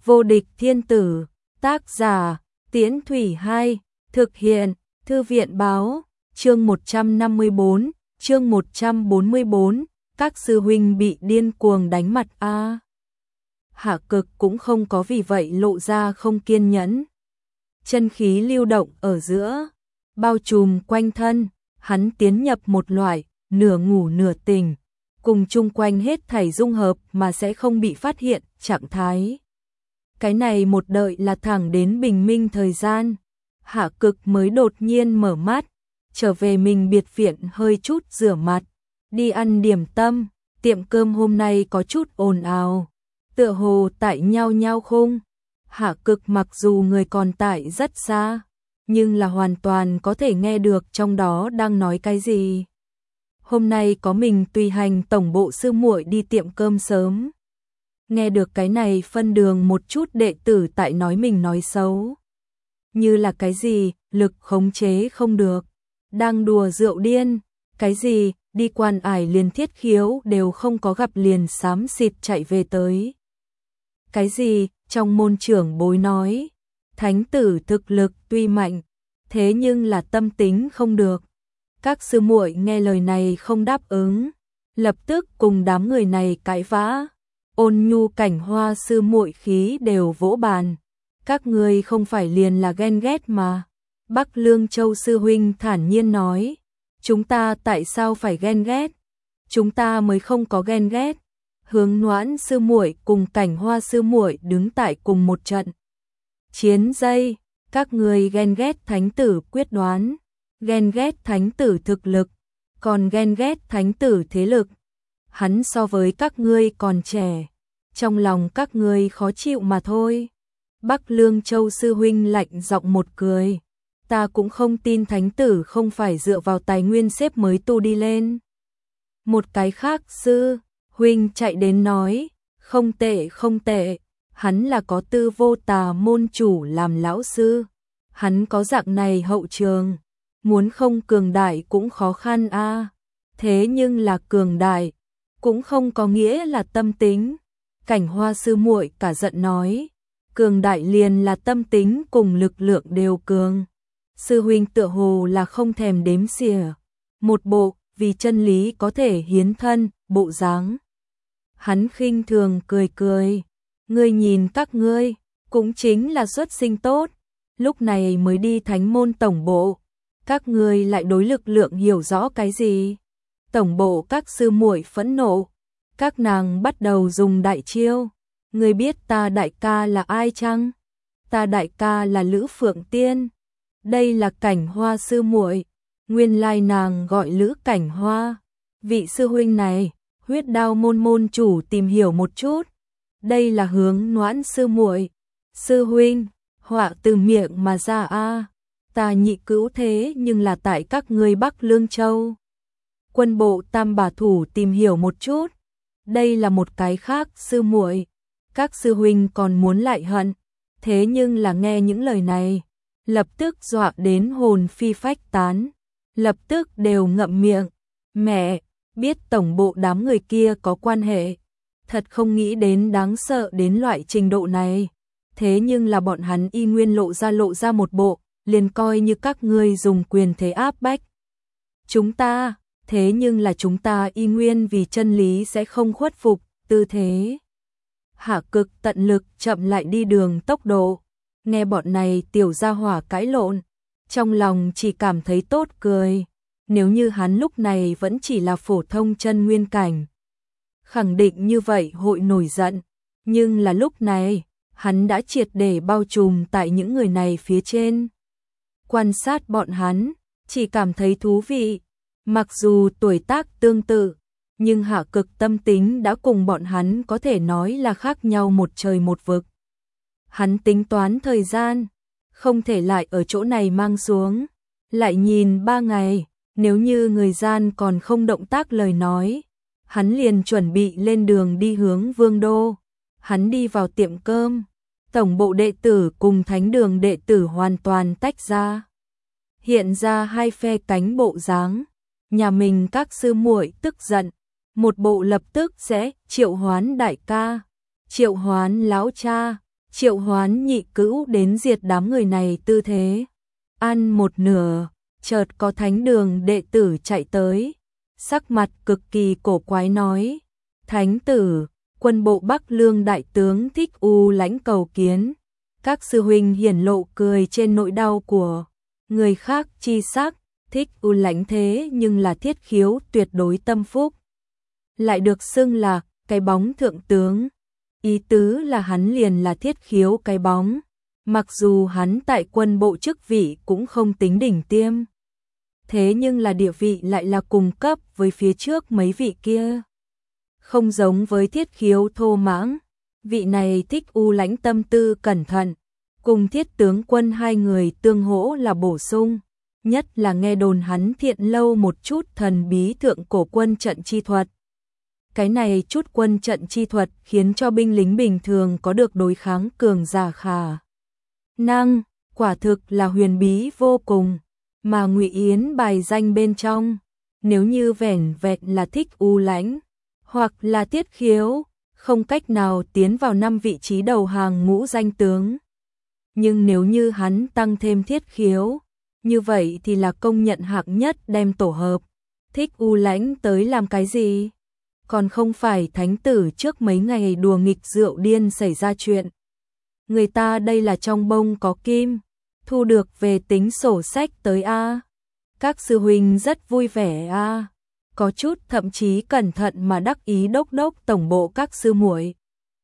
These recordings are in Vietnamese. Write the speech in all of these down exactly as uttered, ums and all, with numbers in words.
Vô địch thiên tử, tác giả, Tiễn Thủy Hai, thực hiện, Thư viện báo, chương một trăm năm mươi bốn, chương một trăm bốn mươi bốn, các sư huynh bị điên cuồng đánh mặt a. Hạ Cực cũng không có vì vậy lộ ra không kiên nhẫn. Chân khí lưu động ở giữa, bao trùm quanh thân, hắn tiến nhập một loại nửa ngủ nửa tỉnh, cùng chung quanh hết thảy dung hợp mà sẽ không bị phát hiện trạng thái. Cái này một đợi là thẳng đến bình minh thời gian, Hạ Cực mới đột nhiên mở mắt, trở về mình biệt viện hơi chút rửa mặt, đi ăn điểm tâm, tiệm cơm hôm nay có chút ồn ào, tựa hồ tại nhau nhau khung. Hạ Cực mặc dù người còn tại rất xa, nhưng là hoàn toàn có thể nghe được trong đó đang nói cái gì. Hôm nay có mình tùy hành tổng bộ sư muội đi tiệm cơm sớm. Nghe được cái này phân đường một chút đệ tử tại nói mình nói xấu. Như là cái gì, lực khống chế không được, đang đùa rượu điên, cái gì, đi quan ải liền thiết khiếu đều không có gặp liền xám xịt chạy về tới. Cái gì, trong môn trưởng bối nói, thánh tử thực lực tuy mạnh, thế nhưng là tâm tính không được. Các sư muội nghe lời này không đáp ứng, lập tức cùng đám người này cãi vã. Ôn Nhu Cảnh Hoa sư muội khí đều vỗ bàn. Các ngươi không phải liền là ghen ghét mà. Bắc Lương Châu sư huynh thản nhiên nói, chúng ta tại sao phải ghen ghét? Chúng ta mới không có ghen ghét. Hướng Noãn sư muội cùng Cảnh Hoa sư muội đứng tại cùng một trận. Chiến dây, các ngươi ghen ghét thánh tử quyết đoán, ghen ghét thánh tử thực lực, còn ghen ghét thánh tử thế lực. Hắn so với các ngươi còn trẻ, trong lòng các ngươi khó chịu mà thôi. Bắc Lương Châu sư huynh lạnh giọng một cười, ta cũng không tin thánh tử không phải dựa vào tài nguyên xếp mới tu đi lên. Một cái khác sư huynh chạy đến nói, không tệ không tệ, hắn là có Tư Vô Tà môn chủ làm lão sư, hắn có dạng này hậu trường, muốn không cường đại cũng khó khăn a. À. Thế nhưng là cường đại cũng không có nghĩa là tâm tính. Cảnh Hoa sư muội cả giận nói, cường đại liền là tâm tính cùng lực lượng đều cường. Sư huynh tựa hồ là không thèm đếm xỉa, một bộ vì chân lý có thể hiến thân bộ dáng. Hắn khinh thường cười cười, ngươi nhìn các ngươi cũng chính là xuất sinh tốt, lúc này mới đi thánh môn tổng bộ, các ngươi lại đối lực lượng hiểu rõ cái gì? Tổng bộ các sư muội phẫn nộ, các nàng bắt đầu dùng đại chiêu. Ngươi biết ta đại ca là ai chăng? Ta đại ca là Lữ Phượng Tiên. Đây là Cảnh Hoa sư muội, nguyên lai nàng gọi Lữ Cảnh Hoa. Vị sư huynh này, Huyết Đao môn môn chủ tìm hiểu một chút. Đây là Hướng Noãn sư muội. Sư huynh, họa từ miệng mà ra a. Ta nhị cữu thế nhưng là tại các ngươi Bắc Lương Châu. Quân bộ Tam Bà Thủ tìm hiểu một chút. Đây là một cái khác sư muội. Các sư huynh còn muốn lại hận, thế nhưng là nghe những lời này, lập tức dọa đến hồn phi phách tán, lập tức đều ngậm miệng. Mẹ, biết tổng bộ đám người kia có quan hệ, thật không nghĩ đến đáng sợ đến loại trình độ này. Thế nhưng là bọn hắn y nguyên lộ ra lộ ra một bộ, liền coi như các ngươi dùng quyền thế áp bách chúng ta, thế nhưng là chúng ta y nguyên vì chân lý sẽ không khuất phục, tư thế. Hạ Cực tận lực chậm lại đi đường tốc độ, nghe bọn này tiểu gia hỏa cãi lộn, trong lòng chỉ cảm thấy tốt cười. Nếu như hắn lúc này vẫn chỉ là phổ thông chân nguyên cảnh, khẳng định như vậy hội nổi giận, nhưng là lúc này, hắn đã triệt để bao trùm tại những người này phía trên. Quan sát bọn hắn, chỉ cảm thấy thú vị, mặc dù tuổi tác tương tự, nhưng Hạ Cực tâm tính đã cùng bọn hắn có thể nói là khác nhau một trời một vực. Hắn tính toán thời gian, không thể lại ở chỗ này mang xuống, lại nhìn ba ngày, nếu như người gian còn không động tác lời nói, hắn liền chuẩn bị lên đường đi hướng Vương Đô. Hắn đi vào tiệm cơm, tổng bộ đệ tử cùng thánh đường đệ tử hoàn toàn tách ra, hiện ra hai phe cánh bộ dáng. Nhà mình các sư muội tức giận, một bộ lập tức sẽ triệu hoán đại ca, triệu hoán lão cha, triệu hoán nhị cữu đến diệt đám người này tư thế. Ăn một nửa, chợt có thánh đường đệ tử chạy tới, sắc mặt cực kỳ cổ quái nói, thánh tử, quân bộ Bắc Lương đại tướng Thích U Lãnh cầu kiến. Các sư huynh hiển lộ cười trên nỗi đau của người khác chi sắc, Thích U Lãnh thế nhưng là thiết khiếu tuyệt đối tâm phúc. Lại được xưng là cái bóng thượng tướng, ý tứ là hắn liền là thiết khiếu cái bóng, mặc dù hắn tại quân bộ chức vị cũng không tính đỉnh tiêm. Thế nhưng là địa vị lại là cùng cấp với phía trước mấy vị kia. Không giống với thiết khiếu thô mãng, vị này Thích U Lãnh tâm tư cẩn thận, cùng thiết tướng quân hai người tương hỗ là bổ sung, nhất là nghe đồn hắn thiện lâu một chút thần bí thượng cổ quân trận chi thuật. Cái này chút quân trận chi thuật khiến cho binh lính bình thường có được đối kháng cường giả khả năng, quả thực là huyền bí vô cùng, mà Ngụy Yến bài danh bên trong, nếu như vẻn vẹn là Thích U Lãnh hoặc là Tiết Khiếu, không cách nào tiến vào năm vị trí đầu hàng ngũ danh tướng. Nhưng nếu như hắn tăng thêm Thiết Khiếu, như vậy thì là công nhận hạng nhất đem tổ hợp. Thích U Lãnh tới làm cái gì? Còn không phải thánh tử trước mấy ngày đùa nghịch rượu điên xảy ra chuyện. Người ta đây là trong bông có kim, thu được về tính sổ sách tới a. Các sư huynh rất vui vẻ a. Có chút thậm chí cẩn thận mà đắc ý đốc đốc tổng bộ các sư muội.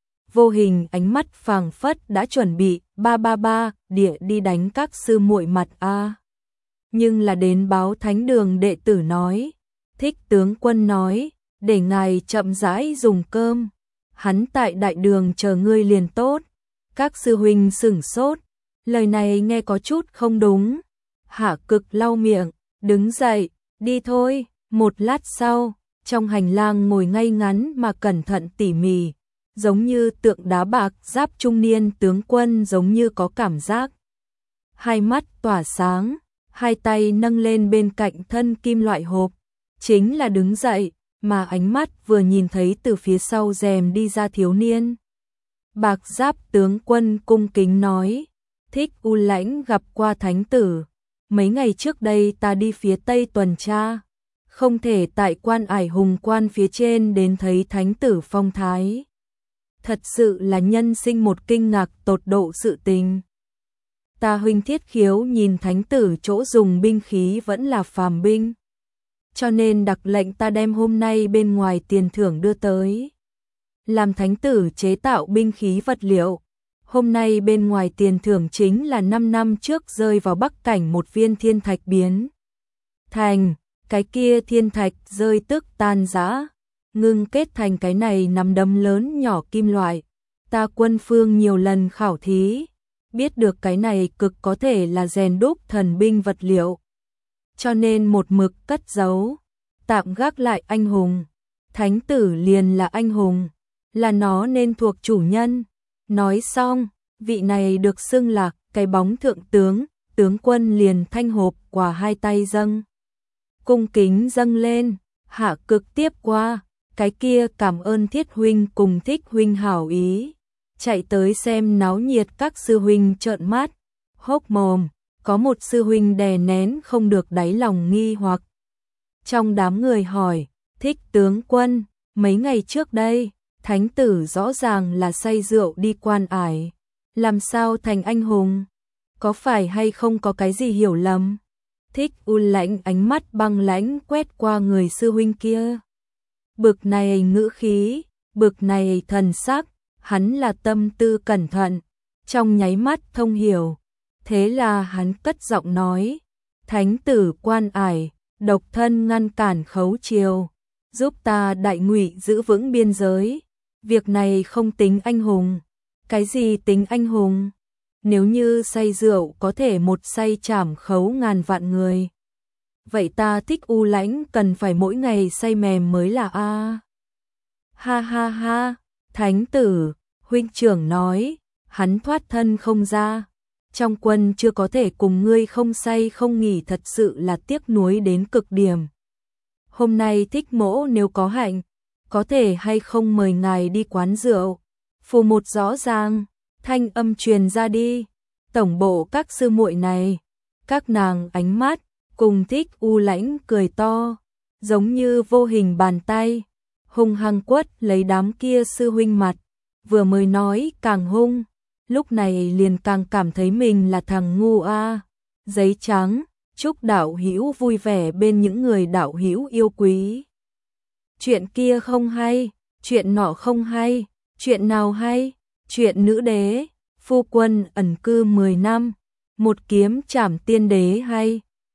Vô hình ánh mắt phảng phất đã chuẩn bị ba ba ba địa đi đánh các sư muội mặt a. Nhưng là đến báo thánh đường đệ tử nói, Thích tướng quân nói, để ngài chậm rãi dùng cơm, hắn tại đại đường chờ ngươi liền tốt. Các sư huynh sửng sốt, lời này nghe có chút không đúng. Hạ Cực lau miệng, đứng dậy, đi thôi. Một lát sau, trong hành lang ngồi ngay ngắn mà cẩn thận tỉ mỉ, giống như tượng đá bạc giáp trung niên tướng quân giống như có cảm giác. Hai mắt tỏa sáng, hai tay nâng lên bên cạnh thân kim loại hộp, chính là đứng dậy, mà ánh mắt vừa nhìn thấy từ phía sau rèm đi ra thiếu niên. Bạc giáp tướng quân cung kính nói, Thích U Lãnh gặp qua thánh tử, mấy ngày trước đây ta đi phía tây tuần tra, không thể tại quan ải hùng quan phía trên đến thấy thánh tử phong thái. Thật sự là nhân sinh một kinh ngạc tột độ sự tình. Ta huynh Thiết Khiếu nhìn thánh tử chỗ dùng binh khí vẫn là phàm binh, cho nên đặc lệnh ta đem hôm nay bên ngoài tiền thưởng đưa tới. Làm thánh tử chế tạo binh khí vật liệu, hôm nay bên ngoài tiền thưởng chính là năm năm trước rơi vào Bắc Cảnh một viên thiên thạch biến thành, cái kia thiên thạch rơi tức tan rã, ngưng kết thành cái này nắm đấm lớn nhỏ kim loại. Ta quân phương nhiều lần khảo thí, biết được cái này cực có thể là rèn đúc thần binh vật liệu, cho nên một mực cất giấu, tạm gác lại anh hùng. Thánh tử liền là anh hùng, là nó nên thuộc chủ nhân. Nói xong, vị này được xưng là cái bóng thượng tướng, tướng quân liền thanh hộp quả hai tay dâng. Cung kính dâng lên, Hạ Cực tiếp qua, cái kia cảm ơn Thiết huynh cùng Thích huynh hảo ý. Chạy tới xem náo nhiệt các sư huynh trợn mắt, hốc mồm, có một sư huynh đè nén không được đáy lòng nghi hoặc. Trong đám người hỏi, Thích tướng quân, mấy ngày trước đây, thánh tử rõ ràng là say rượu đi quan ải, làm sao thành anh hùng? Có phải hay không có cái gì hiểu lầm? Thích U Lãnh ánh mắt băng lãnh quét qua người sư huynh kia. Bực này ngữ khí, bực này thần sắc, hắn là tâm tư cẩn thận, trong nháy mắt thông hiểu. Thế là hắn cất giọng nói, thánh tử quan ải, độc thân ngăn cản khấu triều, giúp ta đại Ngụy giữ vững biên giới. Việc này không tính anh hùng. Cái gì tính anh hùng? Nếu như say rượu có thể một say chảm khấu ngàn vạn người, vậy ta Thích U Lãnh cần phải mỗi ngày say mềm mới là a. Ha ha ha, thánh tử, huynh trưởng nói, hắn thoát thân không ra, trong quân chưa có thể cùng ngươi không say không nghỉ, thật sự là tiếc nuối đến cực điểm. Hôm nay Thích mỗ nếu có hạnh, có thể hay không mời ngài đi quán rượu? Phù một rõ ràng, thanh âm truyền ra đi. Tổng bộ các sư muội này, các nàng ánh mắt cùng Thích U Lãnh cười to, giống như vô hình bàn tay, hung hăng quất lấy đám kia sư huynh mặt, vừa mới nói càng hung, lúc này liền càng cảm thấy mình là thằng ngu a. Giấy trắng, chúc đạo hữu vui vẻ bên những người đạo hữu yêu quý. Chuyện kia không hay, chuyện nọ không hay, chuyện nào hay? Chuyện nữ đế, phu quân ẩn cư mười năm, một kiếm trảm tiên đế hay?